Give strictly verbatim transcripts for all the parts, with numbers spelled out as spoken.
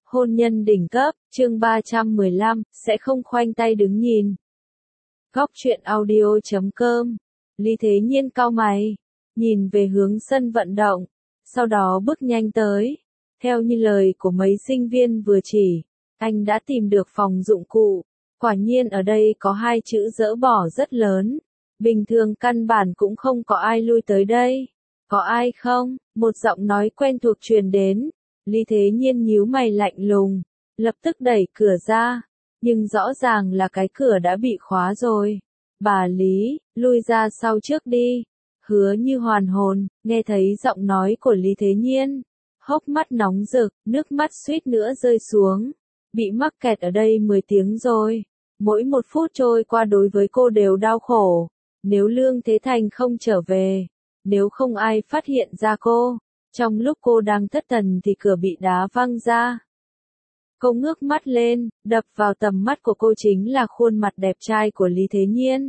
Hôn nhân đỉnh cấp, chương ba trăm mười lăm, sẽ không khoanh tay đứng nhìn. Góc truyện audio chấm com. Lý Thế Nhiên cau mày, nhìn về hướng sân vận động, sau đó bước nhanh tới. Theo như lời của mấy sinh viên vừa chỉ, anh đã tìm được phòng dụng cụ. Quả nhiên ở đây có hai chữ dỡ bỏ rất lớn. Bình thường căn bản cũng không có ai lui tới đây. Có ai không? Một giọng nói quen thuộc truyền đến. Lý Thế Nhiên nhíu mày lạnh lùng, lập tức đẩy cửa ra, nhưng rõ ràng là cái cửa đã bị khóa rồi. Bà Lý, lui ra sau trước đi. Hứa Như hoàn hồn, nghe thấy giọng nói của Lý Thế Nhiên, hốc mắt nóng rực, nước mắt suýt nữa rơi xuống. Bị mắc kẹt ở đây mười tiếng rồi, mỗi một phút trôi qua đối với cô đều đau khổ. Nếu Lương Thế Thành không trở về, nếu không ai phát hiện ra cô, trong lúc cô đang thất thần thì cửa bị đá văng ra. Cô ngước mắt lên, đập vào tầm mắt của cô chính là khuôn mặt đẹp trai của Lý Thế Nhiên.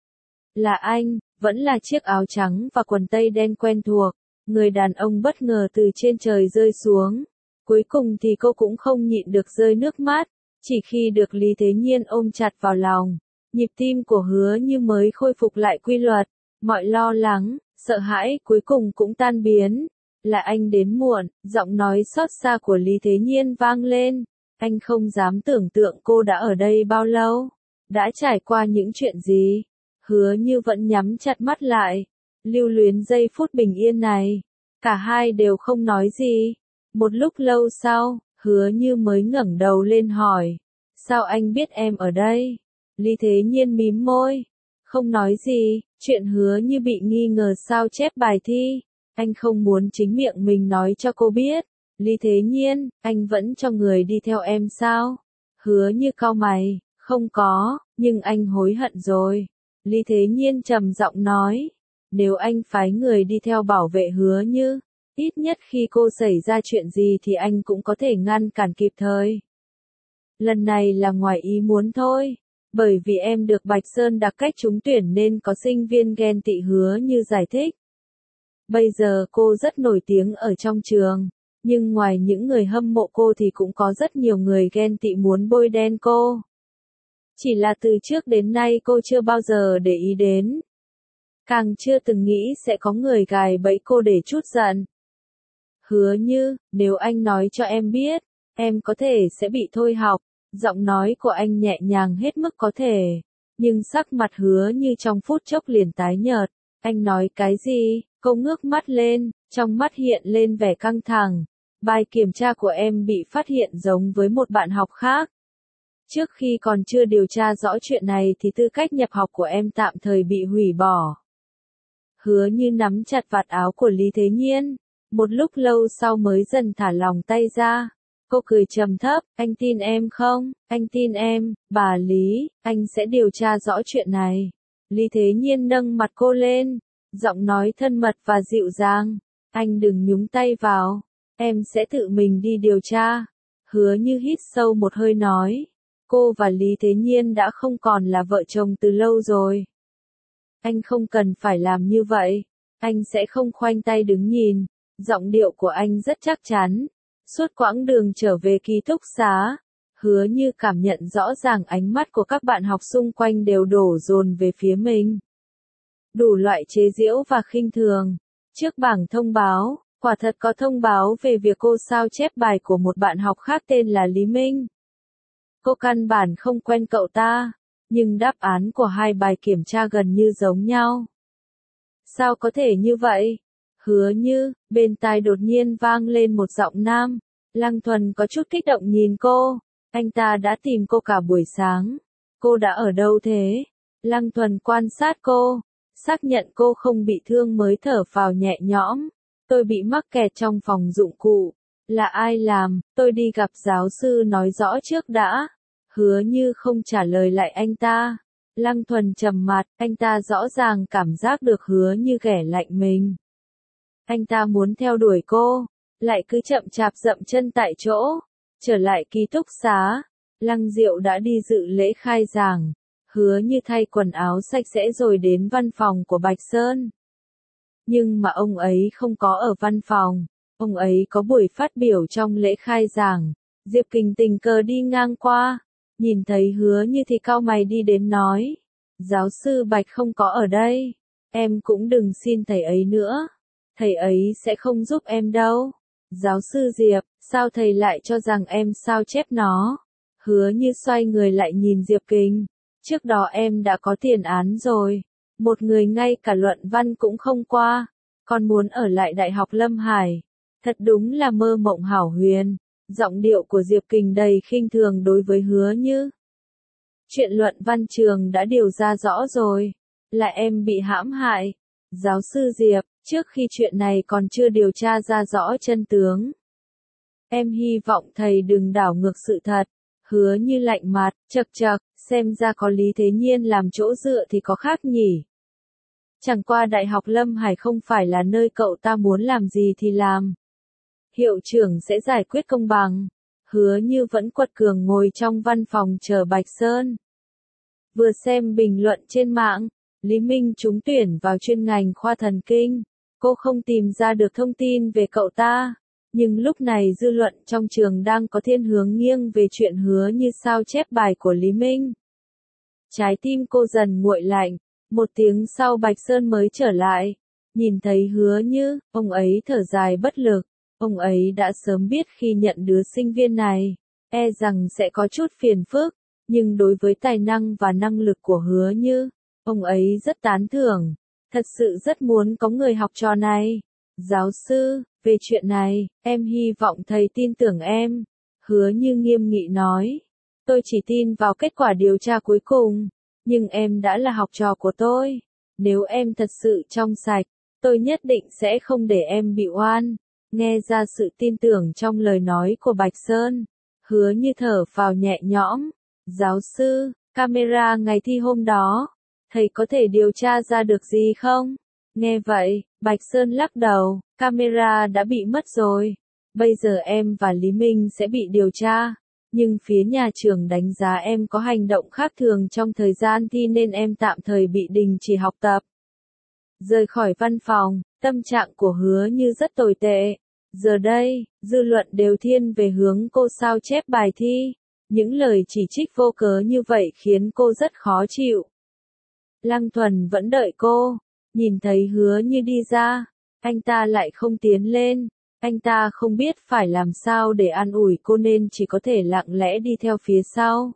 Là anh, vẫn là chiếc áo trắng và quần tây đen quen thuộc. Người đàn ông bất ngờ từ trên trời rơi xuống. Cuối cùng thì cô cũng không nhịn được rơi nước mắt. Chỉ khi được Lý Thế Nhiên ôm chặt vào lòng, nhịp tim của Hứa Như mới khôi phục lại quy luật. Mọi lo lắng, sợ hãi cuối cùng cũng tan biến. Là anh đến muộn, giọng nói xót xa của Lý Thế Nhiên vang lên. Anh không dám tưởng tượng cô đã ở đây bao lâu, đã trải qua những chuyện gì. Hứa Như vẫn nhắm chặt mắt lại, lưu luyến giây phút bình yên này. Cả hai đều không nói gì. Một lúc lâu sau, Hứa Như mới ngẩng đầu lên hỏi, sao anh biết em ở đây? Lý Thế Nhiên mím môi, không nói gì. Chuyện Hứa Như bị nghi ngờ sao chép bài thi, anh không muốn chính miệng mình nói cho cô biết. Lý Thế Nhiên, anh vẫn cho người đi theo em sao? Hứa Như cau mày, không có, nhưng anh hối hận rồi. Lý Thế Nhiên trầm giọng nói, nếu anh phái người đi theo bảo vệ Hứa Như, ít nhất khi cô xảy ra chuyện gì thì anh cũng có thể ngăn cản kịp thời. Lần này là ngoài ý muốn thôi, bởi vì em được Bạch Sơn đặc cách trúng tuyển nên có sinh viên ghen tị. Hứa Như giải thích. Bây giờ cô rất nổi tiếng ở trong trường, nhưng ngoài những người hâm mộ cô thì cũng có rất nhiều người ghen tị muốn bôi đen cô. Chỉ là từ trước đến nay cô chưa bao giờ để ý đến. Càng chưa từng nghĩ sẽ có người gài bẫy cô để trút giận. Hứa Như, nếu anh nói cho em biết, em có thể sẽ bị thôi học. Giọng nói của anh nhẹ nhàng hết mức có thể, nhưng sắc mặt Hứa Như trong phút chốc liền tái nhợt. Anh nói cái gì? Cô ngước mắt lên, trong mắt hiện lên vẻ căng thẳng. Bài kiểm tra của em bị phát hiện giống với một bạn học khác. Trước khi còn chưa điều tra rõ chuyện này thì tư cách nhập học của em tạm thời bị hủy bỏ. Hứa Như nắm chặt vạt áo của Lý Thế Nhiên, một lúc lâu sau mới dần thả lòng tay ra. Cô cười trầm thấp, anh tin em không? Anh tin em, bà Lý, anh sẽ điều tra rõ chuyện này. Lý Thế Nhiên nâng mặt cô lên, giọng nói thân mật và dịu dàng. Anh đừng nhúng tay vào, em sẽ tự mình đi điều tra. Hứa Như hít sâu một hơi nói, cô và Lý Thế Nhiên đã không còn là vợ chồng từ lâu rồi. Anh không cần phải làm như vậy, anh sẽ không khoanh tay đứng nhìn. Giọng điệu của anh rất chắc chắn. Suốt quãng đường trở về ký túc xá, Hứa Như cảm nhận rõ ràng ánh mắt của các bạn học xung quanh đều đổ dồn về phía mình. Đủ loại chế giễu và khinh thường. Trước bảng thông báo, quả thật có thông báo về việc cô sao chép bài của một bạn học khác tên là Lý Minh. Cô căn bản không quen cậu ta, nhưng đáp án của hai bài kiểm tra gần như giống nhau. Sao có thể như vậy? Hứa Như, bên tai đột nhiên vang lên một giọng nam. Lăng Thuần có chút kích động nhìn cô. Anh ta đã tìm cô cả buổi sáng. Cô đã ở đâu thế? Lăng Thuần quan sát cô, xác nhận cô không bị thương mới thở phào nhẹ nhõm. Tôi bị mắc kẹt trong phòng dụng cụ. Là ai làm? Tôi đi gặp giáo sư nói rõ trước đã. Hứa Như không trả lời lại anh ta. Lăng Thuần trầm mặt, anh ta rõ ràng cảm giác được Hứa Như ghẻ lạnh mình. Anh ta muốn theo đuổi cô, lại cứ chậm chạp dậm chân tại chỗ. Trở lại ký túc xá, Lăng Diệu đã đi dự lễ khai giảng. Hứa Như thay quần áo sạch sẽ rồi đến văn phòng của Bạch Sơn. Nhưng mà ông ấy không có ở văn phòng, ông ấy có buổi phát biểu trong lễ khai giảng. Diệp Kình tình cờ đi ngang qua, nhìn thấy Hứa Như thì cau mày đi đến nói, giáo sư Bạch không có ở đây, em cũng đừng xin thầy ấy nữa, thầy ấy sẽ không giúp em đâu. Giáo sư Diệp, sao thầy lại cho rằng em sao chép nó? Hứa Như xoay người lại nhìn Diệp Kình, trước đó em đã có tiền án rồi, một người ngay cả luận văn cũng không qua, còn muốn ở lại Đại học Lâm Hải, thật đúng là mơ mộng hão huyền. Giọng điệu của Diệp Kình đầy khinh thường đối với Hứa Như. Chuyện luận văn trường đã điều ra rõ rồi, là em bị hãm hại. Giáo sư Diệp, trước khi chuyện này còn chưa điều tra ra rõ chân tướng, em hy vọng thầy đừng đảo ngược sự thật. Hứa Như lạnh mặt, chậc chậc, xem ra có Lý Thế Nhiên làm chỗ dựa thì có khác nhỉ. Chẳng qua Đại học Lâm Hải không phải là nơi cậu ta muốn làm gì thì làm. Hiệu trưởng sẽ giải quyết công bằng. Hứa Như vẫn quật cường ngồi trong văn phòng chờ Bạch Sơn. Vừa xem bình luận trên mạng, Lý Minh trúng tuyển vào chuyên ngành khoa thần kinh. Cô không tìm ra được thông tin về cậu ta. Nhưng lúc này dư luận trong trường đang có thiên hướng nghiêng về chuyện Hứa Như sao chép bài của Lý Minh. Trái tim cô dần nguội lạnh. Một tiếng sau Bạch Sơn mới trở lại. Nhìn thấy Hứa Như, ông ấy thở dài bất lực. Ông ấy đã sớm biết khi nhận đứa sinh viên này, e rằng sẽ có chút phiền phức, nhưng đối với tài năng và năng lực của Hứa Như, ông ấy rất tán thưởng, thật sự rất muốn có người học trò này. Giáo sư, về chuyện này, em hy vọng thầy tin tưởng em. Hứa Như nghiêm nghị nói, tôi chỉ tin vào kết quả điều tra cuối cùng, nhưng em đã là học trò của tôi. Nếu em thật sự trong sạch, tôi nhất định sẽ không để em bị oan. Nghe ra sự tin tưởng trong lời nói của Bạch Sơn, Hứa Như thở phào nhẹ nhõm. Giáo sư, camera ngày thi hôm đó, thầy có thể điều tra ra được gì không? Nghe vậy, Bạch Sơn lắc đầu, camera đã bị mất rồi. Bây giờ em và Lý Minh sẽ bị điều tra, nhưng phía nhà trường đánh giá em có hành động khác thường trong thời gian thi nên em tạm thời bị đình chỉ học tập. Rời khỏi văn phòng, tâm trạng của Hứa Như rất tồi tệ. Giờ đây, dư luận đều thiên về hướng cô sao chép bài thi. Những lời chỉ trích vô cớ như vậy khiến cô rất khó chịu. Lăng Thuần vẫn đợi cô. Nhìn thấy Hứa Như đi ra, anh ta lại không tiến lên. Anh ta không biết phải làm sao để an ủi cô nên chỉ có thể lặng lẽ đi theo phía sau.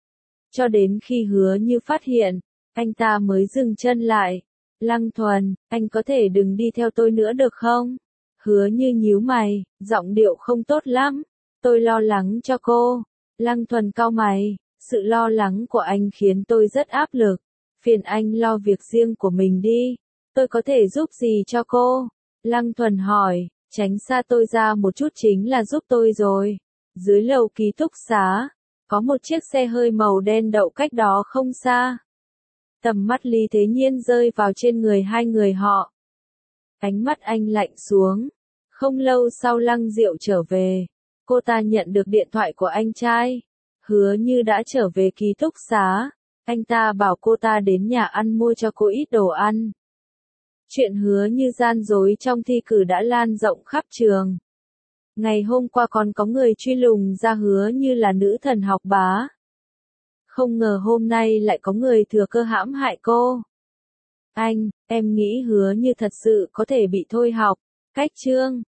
Cho đến khi Hứa Như phát hiện, anh ta mới dừng chân lại. Lăng Thuần, anh có thể đừng đi theo tôi nữa được không? Hứa Như nhíu mày, giọng điệu không tốt lắm. Tôi lo lắng cho cô. Lăng Thuần cau mày, sự lo lắng của anh khiến tôi rất áp lực. Phiền anh lo việc riêng của mình đi. Tôi có thể giúp gì cho cô? Lăng Thuần hỏi, tránh xa tôi ra một chút chính là giúp tôi rồi. Dưới lầu ký túc xá, có một chiếc xe hơi màu đen đậu cách đó không xa. Tầm mắt Lý Thế Nhiên rơi vào trên người hai người họ. Ánh mắt anh lạnh xuống. Không lâu sau Lăng Diệu trở về, cô ta nhận được điện thoại của anh trai. Hứa Như đã trở về ký túc xá. Anh ta bảo cô ta đến nhà ăn mua cho cô ít đồ ăn. Chuyện Hứa Như gian dối trong thi cử đã lan rộng khắp trường. Ngày hôm qua còn có người truy lùng ra Hứa Như là nữ thần học bá. Không ngờ hôm nay lại có người thừa cơ hãm hại cô. Anh, em nghĩ Hứa Như thật sự có thể bị thôi học. Cách chương